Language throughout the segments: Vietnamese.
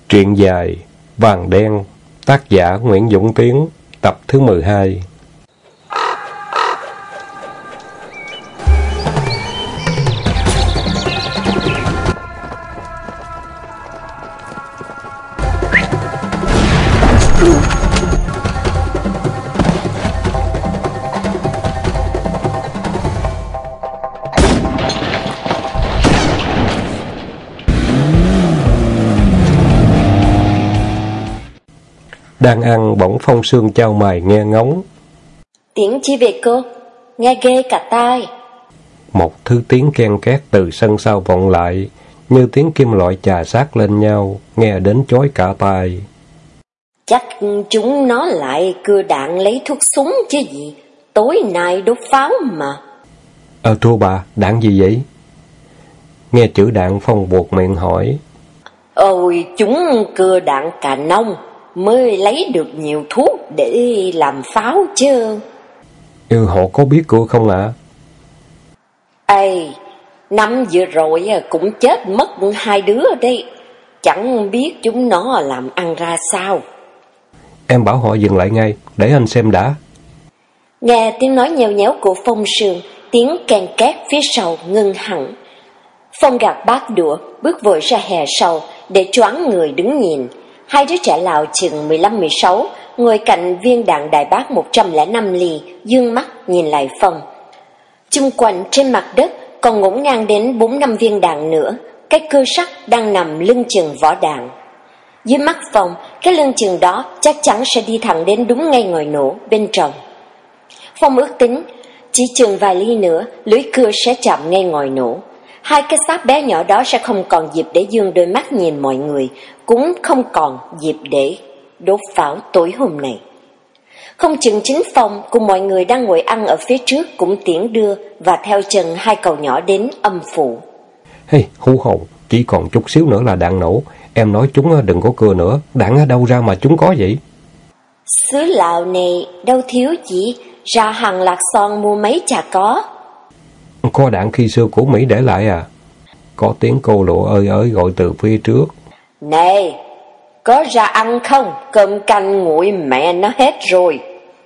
Truyện dài Vàng Đen, tác giả Nguyễn Dũng Tiến, tập thứ 12. Đang ăn bỗng Phong Sương chau mày nghe ngóng. Tiếng chi vậy cô? Nghe ghê cả tai. Một thứ tiếng ken két từ sân sau vọng lại, như tiếng kim loại chà sát lên nhau, nghe đến chói cả tai. Chắc chúng nó lại cưa đạn lấy thuốc súng chứ gì. Tối nay đốt pháo mà. Thưa bà, đạn gì vậy? Nghe chữ đạn, Phong buột miệng hỏi. Ôi, chúng cưa đạn cà nông mới lấy được nhiều thuốc để làm pháo chứ. Họ có biết cưa không ạ? Năm vừa rồi cũng chết mất 2 đứa đây. Chẳng biết chúng nó làm ăn ra sao. Em bảo họ dừng lại ngay, để anh xem đã. Nghe tiếng nói nheo nhéo của Phong Sương, tiếng ken két phía sau ngưng hẳn. Phong gạt bát đũa, bước vội ra hè sau để choáng người đứng nhìn. 2 đứa trẻ Lào chừng 15-16 ngồi cạnh viên đạn đại bác 105 ly, dương mắt nhìn lại Phong. Chung quanh trên mặt đất còn ngổn ngang đến 4-5 viên đạn nữa. Cái cưa sắt đang nằm lưng chừng vỏ đạn. Dưới mắt Phong, cái lưng chừng đó chắc chắn sẽ đi thẳng đến đúng ngay ngòi nổ bên trong. Phong ước tính chỉ chừng vài ly nữa, lưỡi cưa sẽ chạm ngay ngòi nổ. 2 cái xác bé nhỏ đó sẽ không còn dịp để dương đôi mắt nhìn mọi người, cũng không còn dịp để đốt pháo tối hôm nay. Không chừng chính Phong cùng mọi người đang ngồi ăn ở phía trước cũng tiễn đưa và theo chân 2 cậu nhỏ đến âm phủ. Hú hồn, chỉ còn chút xíu nữa là đạn nổ. Em nói chúng đừng có cưa nữa, đạn ở đâu ra mà chúng có vậy? Xứ Lào này đâu thiếu gì, ra hàng Lạc Son mua mấy chả có. Có đạn khi xưa của Mỹ để lại à? Có tiếng cô lụa ơi ới gọi từ phía trước. Này, có ra ăn không? Cơm canh nguội mẹ nó hết rồi.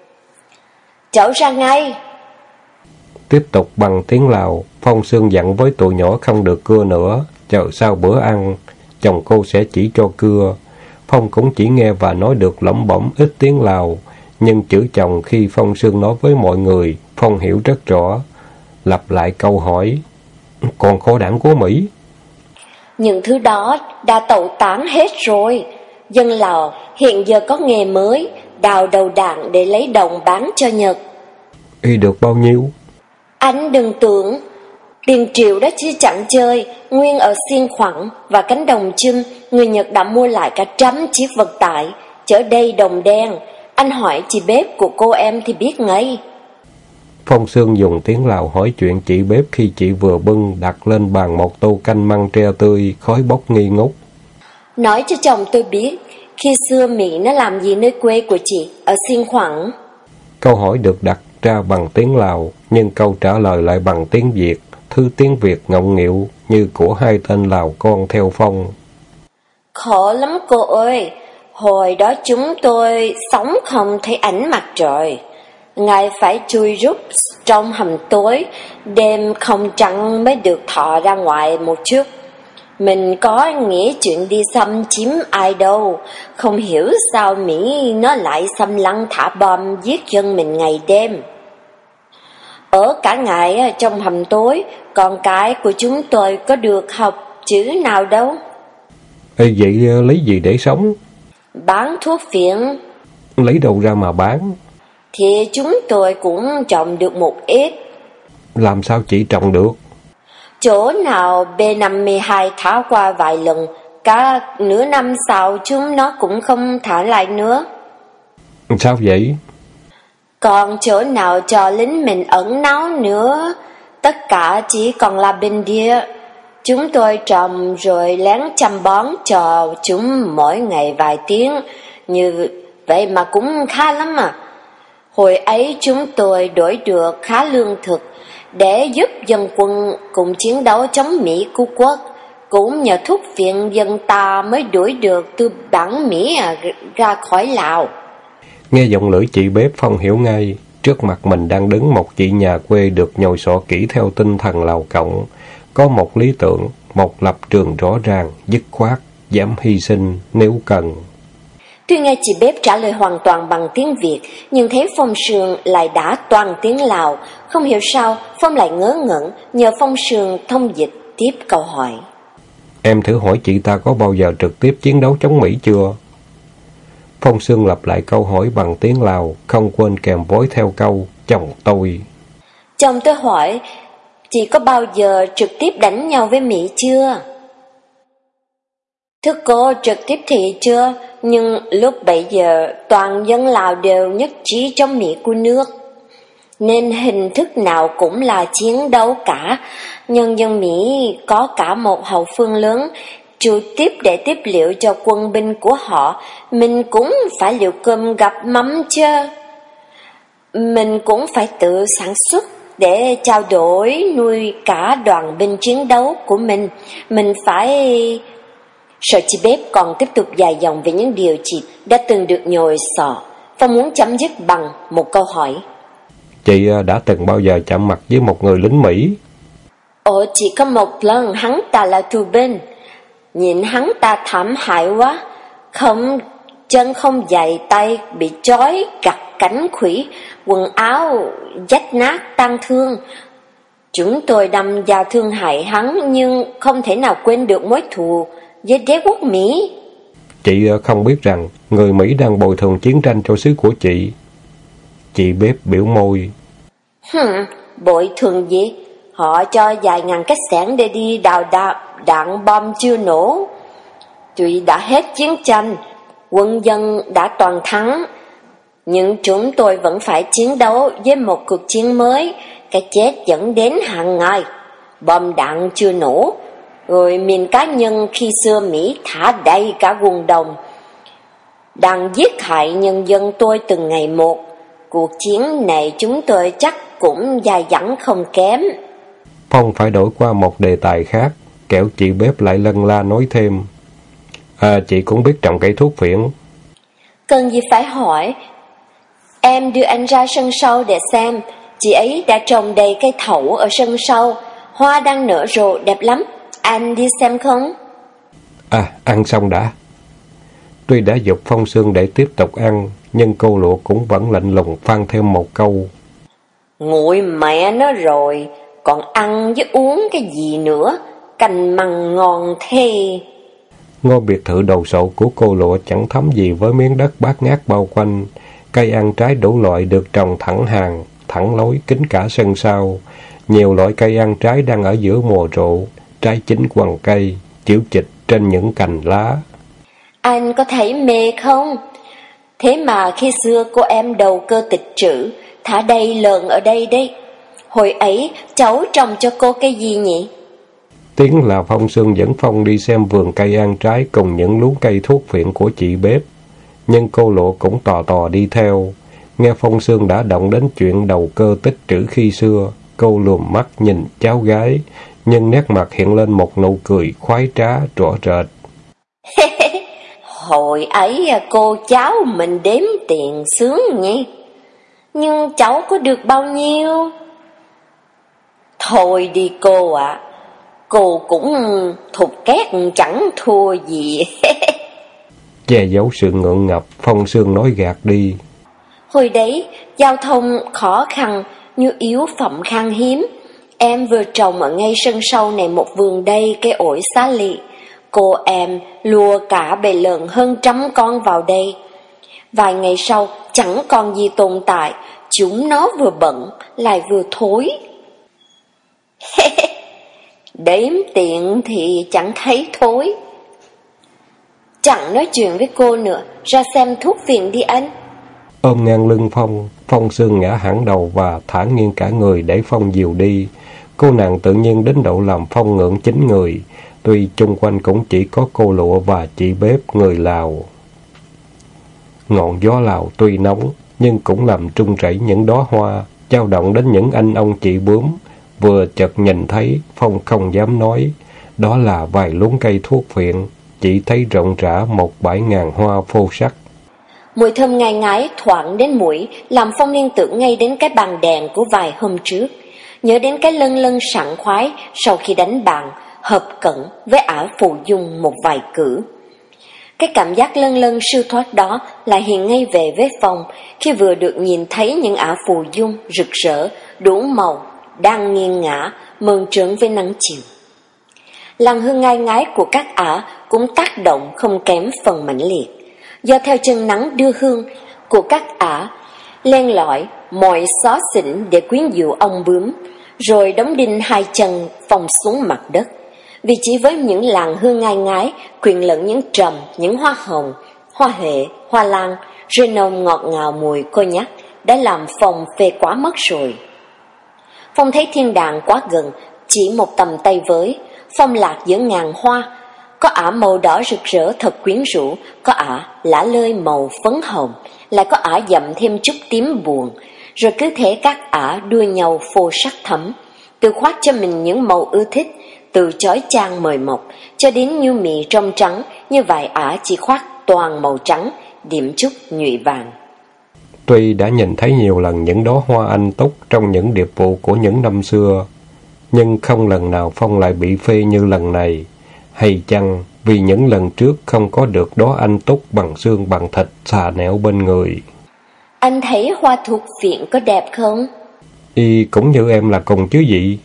Cháu ra ngay. Tiếp tục bằng tiếng Lào, Phong Sương dặn với tụi nhỏ không được cưa nữa, chờ sau bữa ăn, chồng cô sẽ chỉ cho cưa. Phong cũng chỉ nghe và nói được lẩm bẩm ít tiếng Lào, nhưng chữ chồng khi Phong Sương nói với mọi người, Phong hiểu rất rõ. Lặp lại câu hỏi, còn kho đạn của Mỹ? Những thứ đó đã tẩu tán hết rồi. Dân Lào hiện giờ có nghề mới, đào đầu đạn để lấy đồng bán cho Nhật. Được bao nhiêu? Anh đừng tưởng, tiền triệu đó chứ chẳng chơi. Nguyên ở Xiên Khoảng và cánh đồng chim, người Nhật đã mua lại cả 100 chiếc vận tải, chở đây đồng đen. Anh hỏi chị bếp của cô em thì biết ngay. Phong Sương dùng tiếng Lào hỏi chuyện chị bếp khi chị vừa bưng đặt lên bàn một tô canh măng tre tươi, khói bốc nghi ngút. Nói cho chồng tôi biết, khi xưa Mỹ nó làm gì nơi quê của chị, ở Xiên Khoảng? Câu hỏi được đặt ra bằng tiếng Lào, nhưng câu trả lời lại bằng tiếng Việt, thứ tiếng Việt ngọng nghịu như của 2 tên Lào con theo Phong. Khó lắm cô ơi, hồi đó chúng tôi sống không thấy ánh mặt trời. Ngài phải chui rút trong hầm tối, đêm không trăng mới được thò ra ngoài một chút. Mình có nghĩ chuyện đi xâm chiếm ai đâu, không hiểu sao Mỹ nó lại xâm lăng thả bom giết dân mình ngày đêm. Ở cả ngày trong hầm tối, con cái của chúng tôi có được học chữ nào đâu. Vậy lấy gì để sống? Bán thuốc phiện. Lấy đâu ra mà bán? Thì chúng tôi cũng trồng được một ít. Làm sao chị trồng được? Chỗ nào B52 thả qua vài lần, cả nửa năm sau chúng nó cũng không thả lại nữa. Sao vậy? Còn chỗ nào cho lính mình ẩn náu nữa, tất cả chỉ còn là bên địa. Chúng tôi trồng rồi lén chăm bón cho chúng mỗi ngày vài tiếng, như vậy mà cũng khá lắm à. Hồi ấy chúng tôi đổi được khá lương thực để giúp dân quân cùng chiến đấu chống Mỹ cứu quốc, cũng nhờ thuốc viện dân ta mới đuổi được từ bản Mỹ ra khỏi Lào. Nghe giọng lưỡi chị bếp, Phong hiểu ngay. Trước mặt mình đang đứng một chị nhà quê được nhồi sọ kỹ theo tinh thần Lào Cộng. Có một lý tưởng, một lập trường rõ ràng, dứt khoát, dám hy sinh nếu cần. Tuy nghe chị bếp trả lời hoàn toàn bằng tiếng Việt, nhưng thấy Phong Sương lại đã toàn tiếng Lào. Không hiểu sao, Phong lại ngớ ngẩn, nhờ Phong Sương thông dịch tiếp câu hỏi. Em thử hỏi chị ta có bao giờ trực tiếp chiến đấu chống Mỹ chưa? Phong Sương lặp lại câu hỏi bằng tiếng Lào, không quên kèm vối theo câu, chồng tôi. Chồng tôi hỏi, chị có bao giờ trực tiếp đánh nhau với Mỹ chưa? Thưa cô, trực tiếp thì chưa, nhưng lúc bấy giờ toàn dân Lào đều nhất trí chống Mỹ của nước. Nên hình thức nào cũng là chiến đấu cả, nhân dân Mỹ có cả một hậu phương lớn, trực tiếp để tiếp liệu cho quân binh của họ, mình cũng phải liệu cơm gặp mắm chứ. Mình cũng phải tự sản xuất để trao đổi nuôi cả đoàn binh chiến đấu của mình phải... Sợ chị bếp còn tiếp tục dài dòng về những điều chị đã từng được nhồi sọ. Phong muốn chấm dứt bằng một câu hỏi. Chị đã từng bao giờ chạm mặt với một người lính Mỹ? Ồ, chỉ có một lần, hắn ta là tù binh. Nhìn hắn ta thảm hại quá. Không chân không giày, tay bị trói cặt cánh khủy, quần áo rách nát tan thương. Chúng tôi đâm vào thương hại hắn, nhưng không thể nào quên được mối thù với đế quốc Mỹ. Chị không biết rằng người Mỹ đang bồi thường chiến tranh cho xứ của chị. Chị bếp biểu môi. Bồi thường gì? Họ cho vài ngàn cái xẻng để đi đào đạn bom chưa nổ. Tuy đã hết chiến tranh, quân dân đã toàn thắng, nhưng chúng tôi vẫn phải chiến đấu với một cuộc chiến mới. Cái chết dẫn đến hàng ngày. Bom đạn chưa nổ, rồi miền cá nhân khi xưa Mỹ thả đầy cả vùng đồng, đang giết hại nhân dân tôi từng ngày một. Cuộc chiến này chúng tôi chắc cũng dài dẳng không kém. Phong phải đổi qua một đề tài khác, kẻo chị bếp lại lân la nói thêm. Chị cũng biết trồng cây thuốc phiện. Cần gì phải hỏi. Em đưa anh ra sân sau để xem. Chị ấy đã trồng đầy cây thẩu ở sân sau, hoa đang nở rộ đẹp lắm. Anh đi xem không? Ăn xong đã. Tuy đã giục Phong Sương để tiếp tục ăn, nhưng cô Lụa cũng vẫn lạnh lùng phang thêm một câu. Nguội mẹ nó rồi, còn ăn với uống cái gì nữa, canh măng ngon thế. Ngôi biệt thự đầu sộ của cô Lụa chẳng thấm gì với miếng đất bát ngát bao quanh. Cây ăn trái đủ loại được trồng thẳng hàng, thẳng lối kín cả sân sau. Nhiều loại cây ăn trái đang ở giữa mùa rộ, trái chín quằn cây, chiếu chịch trên những cành lá. Anh có thấy mê không? Thế mà khi xưa cô em đầu cơ tịch trữ, thả đầy lợn ở đây đấy. Hồi ấy cháu trồng cho cô cái gì nhỉ? Tiếng là Phong Sương dẫn Phong đi xem vườn cây ăn trái cùng những luống cây thuốc phiện của chị bếp. Nhưng cô Lụa cũng tò tò đi theo. Nghe Phong Sương đã động đến chuyện đầu cơ tích trữ khi xưa, cô lườm mắt nhìn cháu gái, nhưng nét mặt hiện lên một nụ cười khoái trá rõ rệt. Hồi ấy cô cháu mình đếm tiền sướng nhé. Nhưng cháu có được bao nhiêu? Thôi đi cô ạ. Cô cũng thục két chẳng thua gì. Che giấu sự ngượng ngập, Phong Sương nói gạt đi. Hồi đấy, giao thông khó khăn, nhu yếu phẩm khan hiếm. Em vừa trồng ở ngay sân sau này một vườn đầy cây ổi xá lị. Cô em lùa cả bầy lợn hơn 100 con vào đây. Vài ngày sau, chẳng còn gì tồn tại. Chúng nó vừa bận, lại vừa thối. Đếm tiền thì chẳng thấy thối. Chẳng nói chuyện với cô nữa, ra xem thuốc phiện đi anh. Ôm ngang lưng Phong, Phong Sương ngã hẳn đầu và thản nhiên cả người để Phong dìu đi. Cô nàng tự nhiên đến độ làm Phong ngượng chính người, tuy chung quanh cũng chỉ có cô Lụa và chị bếp người Lào. Ngọn gió Lào tuy nóng, nhưng cũng làm rung rẩy những đóa hoa, dao động đến những anh ông chị bướm. Vừa chợt nhìn thấy, Phong không dám nói, Đó là vài luống cây thuốc phiện, chỉ thấy rộng rã một bãi ngàn hoa phô sắc. Mùi thơm ngai ngái thoảng đến mũi, làm Phong liên tưởng ngay đến cái bàn đèn của vài hôm trước, nhớ đến cái lân lân sảng khoái sau khi đánh bàn, hợp cẩn với ả Phù Dung một vài cử. Cái cảm giác lân lân siêu thoát đó lại hiện ngay về với Phong khi vừa được nhìn thấy những ả Phù Dung rực rỡ, đủ màu, đang nghiêng ngả, mơn trớn với nắng chiều. Làn hương ngai ngái của các ả cũng tác động không kém phần mãnh liệt, do theo chân nắng đưa hương của các ả len lỏi mọi xó xỉnh để quyến dụ ong bướm, rồi đóng đinh hai chân Phong xuống mặt đất. Vì chỉ với những làn hương ngai ngái quyện lẫn những trầm, những hoa hồng, hoa huệ, hoa lan, rồi nồng ngọt ngào mùi cognac đã làm Phong phê quá mất rồi. Phong thấy thiên đàng quá gần, chỉ một tầm tay với. Phong lạc giữa ngàn hoa, có ả màu đỏ rực rỡ thật quyến rũ, có ả lả lơi màu phấn hồng, lại có ả dặm thêm chút tím buồn, rồi cứ thế các ả đua nhau phô sắc thẫm, tự khoác cho mình những màu ưa thích, từ chói chang mời mọc cho đến như mì trong trắng, như vài ả chỉ khoác toàn màu trắng, điểm chút nhụy vàng. Tuy đã nhìn thấy nhiều lần những đóa hoa anh túc trong những điệp vụ của những năm xưa, nhưng không lần nào Phong lại bị phê như lần này. Hay chăng vì những lần trước không có được đóa anh túc bằng xương bằng thịt xà nẻo bên người? Anh thấy hoa thuộc viện có đẹp không? Y cũng như em là cùng chứ gì?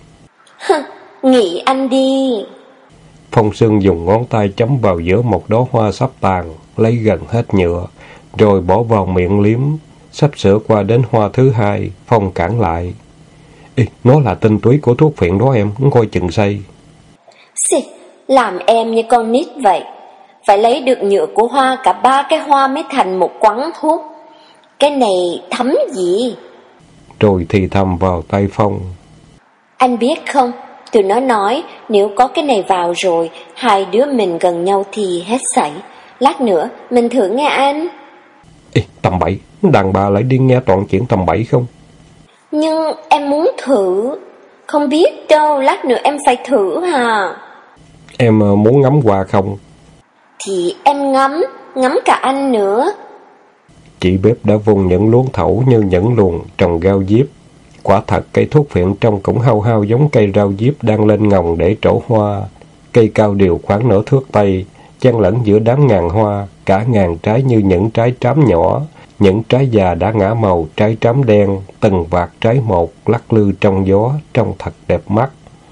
Nghĩ anh đi. Phong Sương dùng ngón tay chấm vào giữa một đóa hoa sắp tàn, lấy gần hết nhựa, rồi bỏ vào miệng liếm. Sắp sửa qua đến hoa thứ hai, Phong cản lại. Ê, nó là tinh túy của thuốc phiện đó em, coi chừng say. Xì, làm em như con nít vậy. Phải lấy được nhựa của hoa, cả 3 cái hoa mới thành một quắn thuốc. Cái này thấm gì? Rồi thì thầm vào tay Phong. Anh biết không, tụi nó nói nếu có cái này vào rồi, hai đứa mình gần nhau thì hết sảy. Lát nữa mình thử nghe anh. Ê, tầm bậy, đàn bà lại đi nghe toàn chuyện tầm bậy không? Nhưng em muốn thử. Không biết đâu, lát nữa em phải thử hả? Em muốn ngắm hoa không? Thì em ngắm cả anh nữa. Chị bếp đã vung những luống thẩu như những luồng trồng rau diếp. Quả thật cây thuốc phiện trông cũng hao hao giống cây rau diếp đang lên ngồng để trổ hoa. Cây cao đều khoảng nửa thước tay, chen lẫn giữa đám ngàn hoa, cả ngàn trái như những trái trám nhỏ. Những trái già đã ngã màu, trái trám đen, từng vạt trái một, lắc lư trong gió, trông thật đẹp mắt.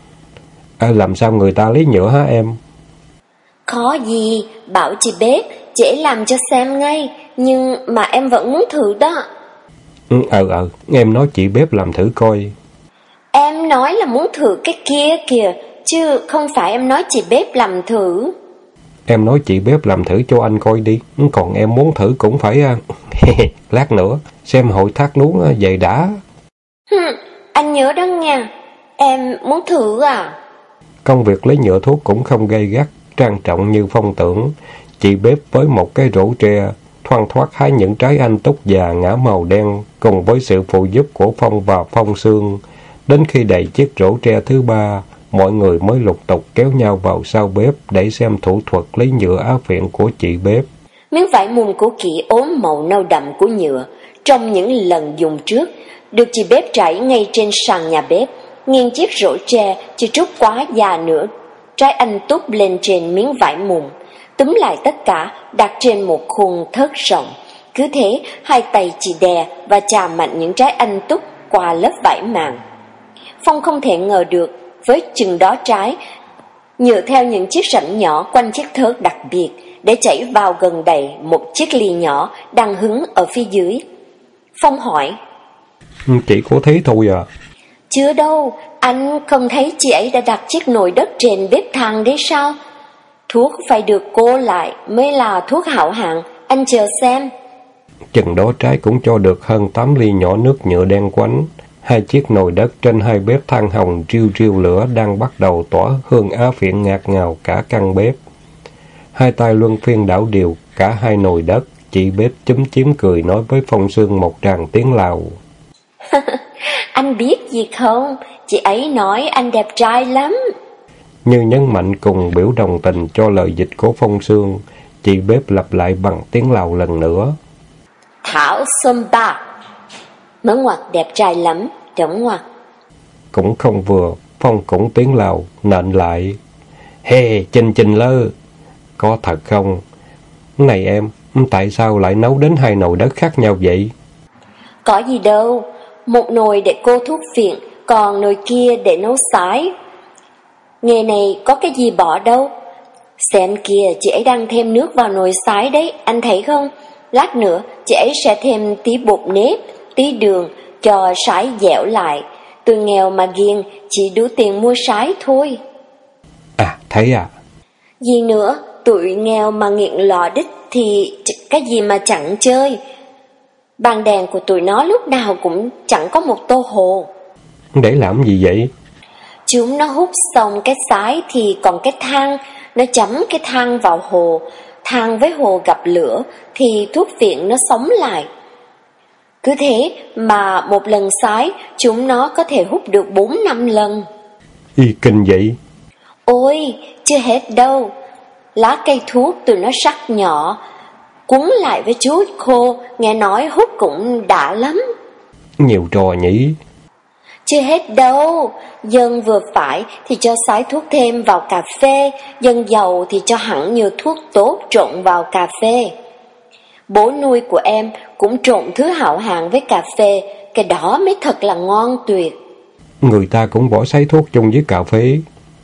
Làm sao người ta lấy nhựa hả em? Khó gì, bảo chị bếp, dễ làm cho xem ngay, nhưng mà em vẫn muốn thử đó. Em nói chị bếp làm thử coi. Em nói là muốn thử cái kia kìa, chứ không phải em nói chị bếp làm thử. Em nói chị bếp làm thử cho anh coi đi, còn em muốn thử cũng phải... lát nữa, xem hội thác nuống vậy đã. Anh nhớ đó nha, em muốn thử à? Công việc lấy nhựa thuốc cũng không gay gắt, trang trọng như Phong tưởng. Chị bếp với một cái rổ tre, thoăn thoắt hái những trái anh túc già ngã màu đen, cùng với sự phụ giúp của Phong và Phong Sương. Đến khi đầy chiếc rổ tre thứ ba, mọi người mới lục tục kéo nhau vào sau bếp để xem thủ thuật lấy nhựa á phiện của chị bếp. Miếng vải mùng của Kỷ ốm màu nâu đậm của nhựa, trong những lần dùng trước, được chị bếp trải ngay trên sàn nhà bếp, nghiêng chiếc rổ tre chưa trút quá già nữa, trái anh túc lên trên miếng vải mùng, túm lại tất cả đặt trên một khuôn thớt rộng. Cứ thế, hai tay chị đè và chà mạnh những trái anh túc qua lớp vải màng. Phong không thể ngờ được, với chừng đó trái, nhựa theo những chiếc rãnh nhỏ quanh chiếc thớt đặc biệt, để chảy vào gần đầy một chiếc ly nhỏ đang hứng ở phía dưới. Phong hỏi. Chị có thấy thôi à? Chưa đâu, anh không thấy chị ấy đã đặt chiếc nồi đất trên bếp than đấy sao? Thuốc phải được cô lại mới là thuốc hảo hạng, anh chờ xem. Chừng đó trái cũng cho được hơn 8 ly nhỏ nước nhựa đen quánh. Hai chiếc nồi đất trên hai bếp than hồng riu riu lửa đang bắt đầu tỏa hương á phiện ngạt ngào cả căn bếp. Hai tay luân phiên đảo điều cả hai nồi đất, chị bếp chúm chím cười nói với Phong Sương một tràng tiếng Lào. Anh biết gì không? Chị ấy nói anh đẹp trai lắm. Như nhấn mạnh cùng biểu đồng tình cho lời dịch của Phong Sương, chị bếp lặp lại bằng tiếng Lào lần nữa. Thảo Xuân Ba. Mở ngoặc đẹp trai lắm, đóng ngoặc. Cũng không vừa, Phong cũng tiếng Lào, nện lại. Hê, Trình Trình Lơ. Có thật không? Này em, tại sao lại nấu đến 2 nồi đất khác nhau vậy? Có gì đâu, một nồi để cô thuốc phiện, còn nồi kia để nấu sái. Nghề này có cái gì bỏ đâu. Xem kìa, chị ấy đang thêm nước vào nồi sái đấy, anh thấy không? Lát nữa, chị ấy sẽ thêm tí bột nếp, tí đường, cho sái dẻo lại. Tôi nghèo mà ghiền, chỉ đủ tiền mua sái thôi. À, thấy à? Gì nữa, tụi nghèo mà nghiện lò đích thì cái gì mà chẳng chơi. Bàn đèn của tụi nó lúc nào cũng chẳng có một tô hồ. Để làm gì vậy? Chúng nó hút xong cái sái thì còn cái than, nó chấm cái than vào hồ. Than với hồ gặp lửa thì thuốc phiện nó sống lại. Cứ thế mà một lần sái chúng nó có thể hút được 4-5 lần. Y kinh vậy? Ôi, chưa hết đâu. Lá cây thuốc tụi nó sắc nhỏ, cuốn lại với chuối khô, nghe nói hút cũng đã lắm. Nhiều trò nhỉ? Chưa hết đâu, dân vừa phải thì cho xái thuốc thêm vào cà phê, dân giàu thì cho hẳn nhiều thuốc tốt trộn vào cà phê. Bố nuôi của em cũng trộn thứ hảo hạng với cà phê, cái đó mới thật là ngon tuyệt. Người ta cũng bỏ xấy thuốc chung với cà phê.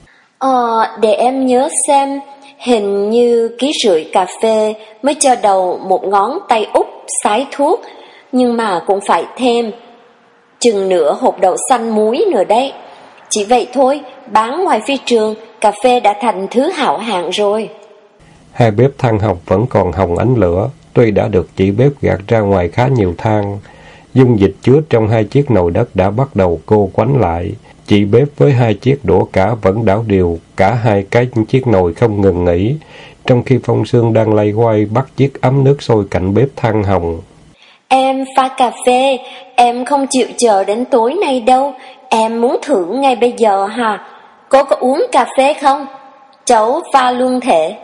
Để em nhớ xem, hình như 1,5 ký cà phê mới cho đầu một ngón tay út xái thuốc, nhưng mà cũng phải thêm chừng nửa hộp đậu xanh muối nữa đấy. Chỉ vậy thôi, bán ngoài phi trường, cà phê đã thành thứ hảo hạng rồi. Hai bếp than hồng vẫn còn hồng ánh lửa, tuy đã được chị bếp gạt ra ngoài khá nhiều than. Dung dịch chứa trong 2 chiếc nồi đất đã bắt đầu cô quánh lại. Chị bếp với 2 chiếc đũa cả vẫn đảo đều, cả 2 cái chiếc nồi không ngừng nghỉ, trong khi Phong Sương đang lay quay bắt chiếc ấm nước sôi cạnh bếp than hồng. Em pha cà phê, em không chịu chờ đến tối nay đâu, em muốn thử ngay bây giờ hả? Cô có uống cà phê không? Cháu pha luôn thể.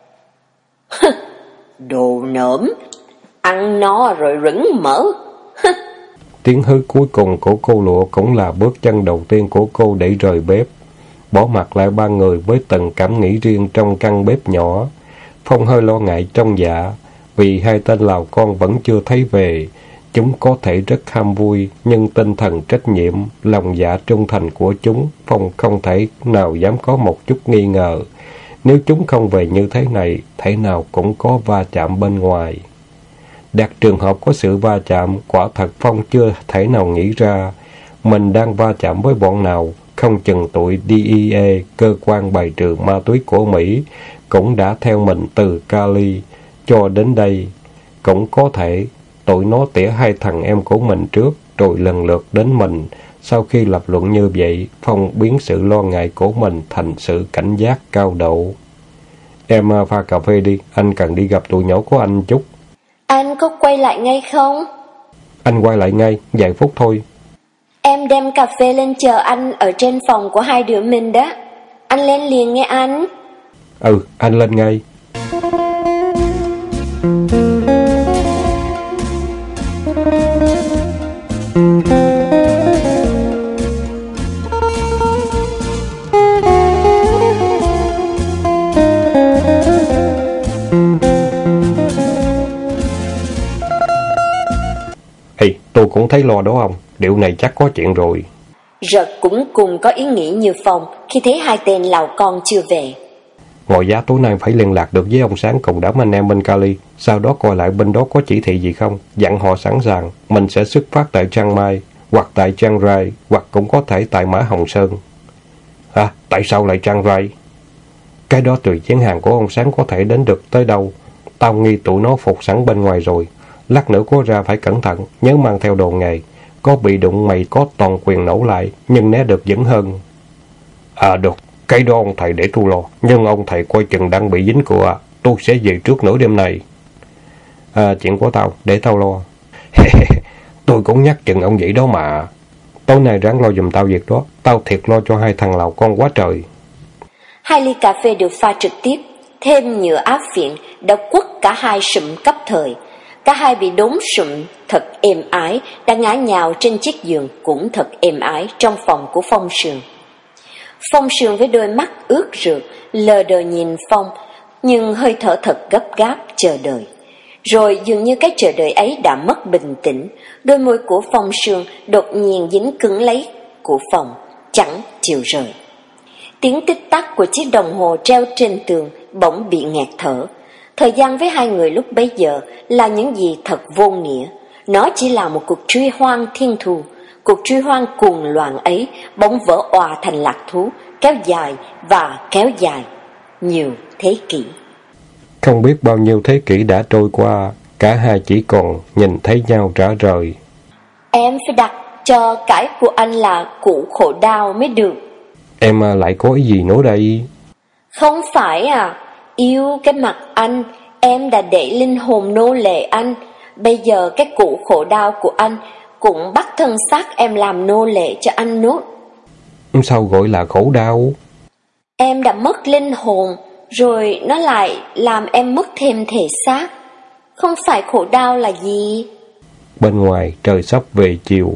Đồ nỡm, ăn no rồi rửng mỡ. Tiếng hứ cuối cùng của cô Lụa cũng là bước chân đầu tiên của cô để rời bếp, bỏ mặc lại 3 người với từng cảm nghĩ riêng trong căn bếp nhỏ. Phong hơi lo ngại trong dạ, vì 2 tên Lào con vẫn chưa thấy về. Chúng có thể rất ham vui, nhưng tinh thần trách nhiệm, lòng dạ trung thành của chúng, Phong không thể nào dám có một chút nghi ngờ. Nếu chúng không về như thế này, thể nào cũng có va chạm bên ngoài. Đặt trường hợp có sự va chạm, quả thật Phong chưa thể nào nghĩ ra. Mình đang va chạm với bọn nào, không chừng tụi DEA, cơ quan bài trừ ma túy của Mỹ, cũng đã theo mình từ Cali cho đến đây. Cũng có thể tụi nó tỉa 2 thằng em của mình trước, rồi lần lượt đến mình. Sau khi lập luận như vậy, Phong biến sự lo ngại của mình thành sự cảnh giác cao độ. Em pha cà phê đi, anh cần đi gặp tụi nhỏ của anh chút. Anh có quay lại ngay không? Anh quay lại ngay, vài phút thôi. Em đem cà phê lên chờ anh ở trên phòng của 2 đứa mình đó. Anh lên liền nghe anh. Ừ, anh lên ngay. Tôi cũng thấy lo đó ông, điều này chắc có chuyện rồi. Rật cũng cùng có ý nghĩ như Phong khi thấy 2 tên Lào con chưa về. Ngồi giá tối nay phải liên lạc được với ông Sáng cùng đám anh em bên Cali, sau đó coi lại bên đó có chỉ thị gì không, dặn họ sẵn sàng, mình sẽ xuất phát tại Chiang Mai, hoặc tại Chiang Rai, hoặc cũng có thể tại Mã Hồng Sơn. À, tại sao lại Chiang Rai? Cái đó tùy chuyến hàng của ông Sáng có thể đến được tới đâu, tao nghi tụi nó phục sẵn bên ngoài rồi. Lát nữa có ra phải cẩn thận, nhớ mang theo đồ nghề. Có bị đụng mày có toàn quyền nổ lại, nhưng né được vẫn hơn. À được, cái đó ông thầy để tôi lo. Nhưng ông thầy coi chừng đang bị dính cựa. Tôi sẽ về trước nửa đêm này. À, chuyện của tao, để tao lo. Tôi cũng nhắc chừng ông vậy đó mà. Tối nay ráng lo giùm tao việc đó. Tao thiệt lo cho 2 thằng Lào con quá trời. 2 ly cà phê được pha trực tiếp, thêm nhựa áp phiện đã quất cả hai sụm cấp thời. Cả hai bị đốn sụm thật êm ái, đã ngã nhào trên chiếc giường cũng thật êm ái trong phòng của Phong Sương. Phong Sương với đôi mắt ướt rượt, lờ đờ nhìn Phong, nhưng hơi thở thật gấp gáp chờ đợi. Rồi dường như cái chờ đợi ấy đã mất bình tĩnh, đôi môi của Phong Sương đột nhiên dính cứng lấy của Phong, chẳng chịu rời. Tiếng tích tắc của chiếc đồng hồ treo trên tường bỗng bị nghẹt thở. Thời gian với hai người lúc bấy giờ là những gì thật vô nghĩa. Nó chỉ là một cuộc truy hoang thiên thu. Cuộc truy hoang cuồng loạn ấy bỗng vỡ òa thành lạc thú, kéo dài và kéo dài nhiều thế kỷ. Không biết bao nhiêu thế kỷ đã trôi qua, cả hai chỉ còn nhìn thấy nhau rã rời. Em phải đặt cho cái của anh là cụ khổ đau mới được. Em lại có ý gì nữa đây? Không phải à, yêu cái mặt anh, em đã để linh hồn nô lệ anh. Bây giờ cái cụ khổ đau của anh cũng bắt thân xác em làm nô lệ cho anh nốt. Sao gọi là khổ đau? Em đã mất linh hồn, rồi nó lại làm em mất thêm thể xác. Không phải khổ đau là gì? Bên ngoài trời sắp về chiều.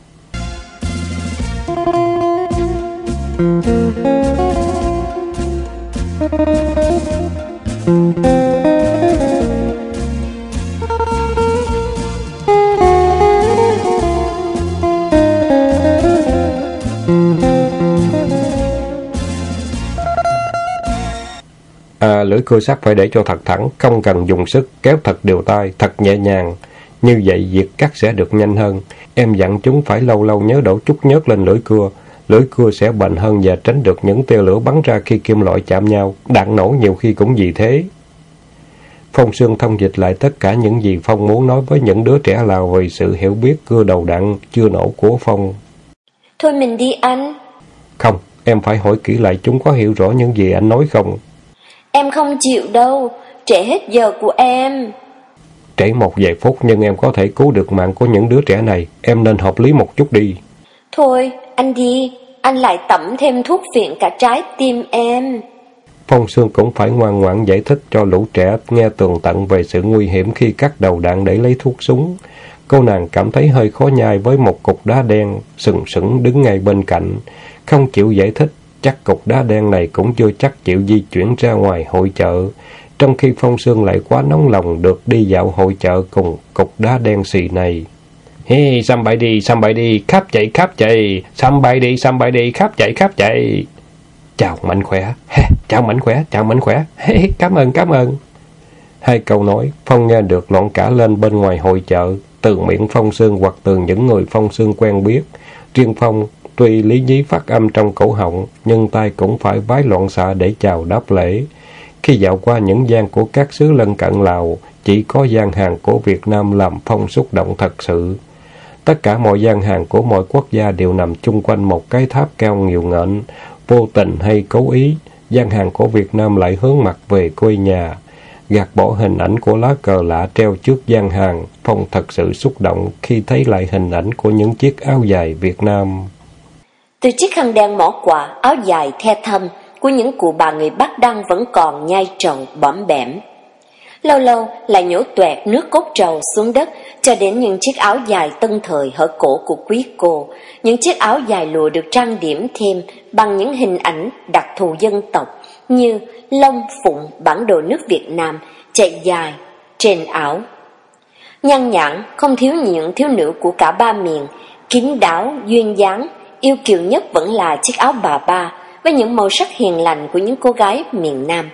Lưỡi cưa sắt phải để cho thật thẳng, không cần dùng sức, kéo thật đều tay, thật nhẹ nhàng. Như vậy việc cắt sẽ được nhanh hơn. Em dặn chúng phải lâu lâu nhớ đổ chút nhớt lên lưỡi cưa sẽ bền hơn và tránh được những tia lửa bắn ra khi kim loại chạm nhau. Đạn nổ nhiều khi cũng vì thế. Phong Sương thông dịch lại tất cả những gì Phong muốn nói với những đứa trẻ Lào về sự hiểu biết cưa đầu đạn chưa nổ của Phong. Thôi mình đi anh. Không, em phải hỏi kỹ lại chúng có hiểu rõ những gì anh nói không. Em không chịu đâu, trễ hết giờ của em. Trễ một vài phút nhưng em có thể cứu được mạng của những đứa trẻ này. Em nên hợp lý một chút đi. Thôi, anh đi, anh lại tẩm thêm thuốc phiện cả trái tim em. Phong Sương cũng phải ngoan ngoãn giải thích cho lũ trẻ nghe tường tận về sự nguy hiểm khi cắt đầu đạn để lấy thuốc súng. Cô nàng cảm thấy hơi khó nhai với một cục đá đen sừng sững đứng ngay bên cạnh, không chịu giải thích. Chắc cục đá đen này cũng chưa chắc chịu di chuyển ra ngoài hội chợ, trong khi Phong Sương lại quá nóng lòng được đi dạo hội chợ cùng cục đá đen xì này. Hey, somebody, khắp chạy, somebody, khắp chạy. Chào mạnh khỏe, chào mạnh khỏe, hey, cảm ơn. Hai câu nói, Phong nghe được loạn cả lên bên ngoài hội chợ, từ miệng Phong Sương hoặc từ những người Phong Sương quen biết. Riêng Phong, tuy lý nhí phát âm trong cổ họng, nhưng tay cũng phải vái loạn xạ để chào đáp lễ. Khi dạo qua những gian của các xứ lân cận Lào, chỉ có gian hàng của Việt Nam làm Phong xúc động thật sự. Tất cả mọi gian hàng của mọi quốc gia đều nằm chung quanh một cái tháp cao nghìu nghện, vô tình hay cố ý, gian hàng của Việt Nam lại hướng mặt về quê nhà. Gạt bỏ hình ảnh của lá cờ lạ treo trước gian hàng, Phong thật sự xúc động khi thấy lại hình ảnh của những chiếc áo dài Việt Nam. Từ chiếc khăn đen mỏ quả, áo dài the thâm của những cụ bà người Bắc Đăng vẫn còn nhai trầu bõm bẻm. Lâu lâu lại nhổ toẹt nước cốt trầu xuống đất, cho đến những chiếc áo dài tân thời hở cổ của quý cô, những chiếc áo dài lụa được trang điểm thêm bằng những hình ảnh đặc thù dân tộc như lông phụng, bản đồ nước Việt Nam chạy dài trên áo. Nhan nhản không thiếu những thiếu nữ của cả ba miền, kín đáo duyên dáng, yêu kiều nhất vẫn là chiếc áo bà ba với những màu sắc hiền lành của những cô gái miền Nam.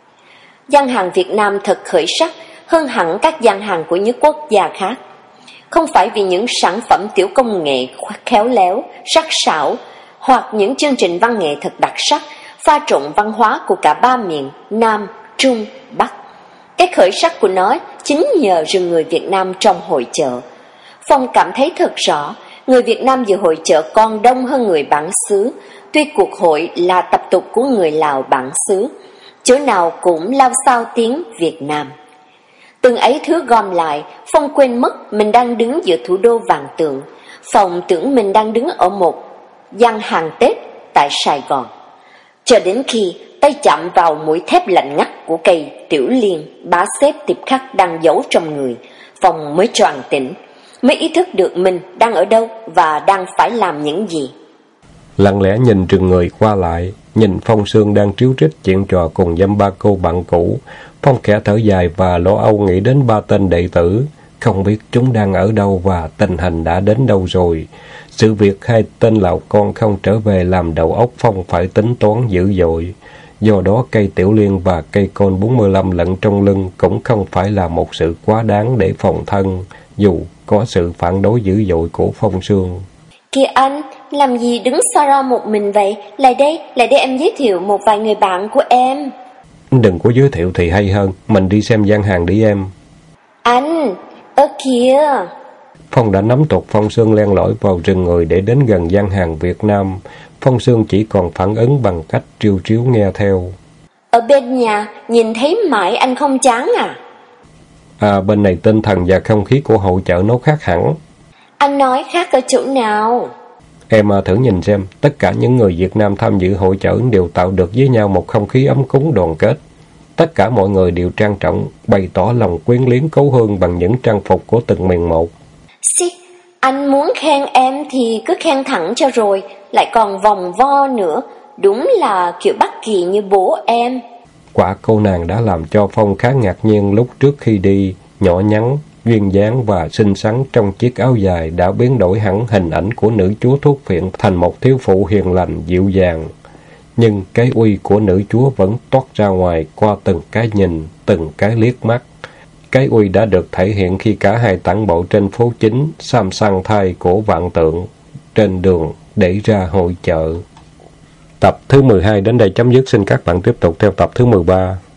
Gian hàng Việt Nam thật khởi sắc hơn hẳn các gian hàng của những quốc gia khác. Không phải vì những sản phẩm tiểu công nghệ khéo léo, sắc sảo hoặc những chương trình văn nghệ thật đặc sắc, pha trộn văn hóa của cả ba miền Nam, Trung, Bắc. Cái khởi sắc của nó chính nhờ rừng người Việt Nam trong hội chợ. Phong cảm thấy thật rõ, người Việt Nam dự hội chợ còn đông hơn người bản xứ, tuy cuộc hội là tập tục của người Lào bản xứ, chỗ nào cũng lao xao tiếng Việt Nam. Từng ấy thứ gom lại, Phong quên mất mình đang đứng giữa thủ đô vàng tượng. Phong tưởng mình đang đứng ở một gian hàng Tết tại Sài Gòn. Cho đến khi tay chạm vào mũi thép lạnh ngắt của cây tiểu liên bá xếp tiệp khắc đang giấu trong người. Phong mới choàng tỉnh, mới ý thức được mình đang ở đâu và đang phải làm những gì. Lặng lẽ nhìn rừng người qua lại, nhìn Phong Sương đang tríu trích chuyện trò cùng dăm ba cô bạn cũ. Phong khẽ thở dài và lo âu nghĩ đến 3 tên đệ tử. Không biết chúng đang ở đâu và tình hình đã đến đâu rồi. Sự việc 2 tên lão con không trở về làm đầu óc Phong phải tính toán dữ dội. Do đó cây tiểu liên và cây côn 45 lẫn trong lưng cũng không phải là một sự quá đáng để phòng thân, dù có sự phản đối dữ dội của Phong Sương. Kìa anh, làm gì đứng xa ra một mình vậy? Lại đây em giới thiệu một vài người bạn của em. Đừng có giới thiệu thì hay hơn, mình đi xem gian hàng đi em. Anh, ơ kìa. Phong đã nắm tục Phong Sương len lỏi vào rừng người để đến gần gian hàng Việt Nam. Phong Sương chỉ còn phản ứng bằng cách triêu tríu nghe theo. Ở bên nhà, nhìn thấy mãi anh không chán à? À, bên này tinh thần và không khí của hội chợ nó khác hẳn. Anh nói khác ở chỗ nào? Em thử nhìn xem, tất cả những người Việt Nam tham dự hội chợ đều tạo được với nhau một không khí ấm cúng đoàn kết. Tất cả mọi người đều trang trọng, bày tỏ lòng quyến luyến cố hương bằng những trang phục của từng miền một. Xí, anh muốn khen em thì cứ khen thẳng cho rồi, lại còn vòng vo nữa, đúng là kiểu Bắc Kỳ như bố em. Quả cô nàng đã làm cho Phong khá ngạc nhiên lúc trước khi đi, nhỏ nhắn, duyên dáng và xinh xắn trong chiếc áo dài đã biến đổi hẳn hình ảnh của nữ chúa thuốc phiện thành một thiếu phụ hiền lành, dịu dàng. Nhưng cái uy của nữ chúa vẫn toát ra ngoài qua từng cái nhìn, từng cái liếc mắt. Cái uy đã được thể hiện khi cả hai tản bộ trên phố chính, sam sang thai của vạn tượng, trên đường để ra hội chợ. Tập thứ 12 đến đây chấm dứt, xin các bạn tiếp tục theo tập thứ 13.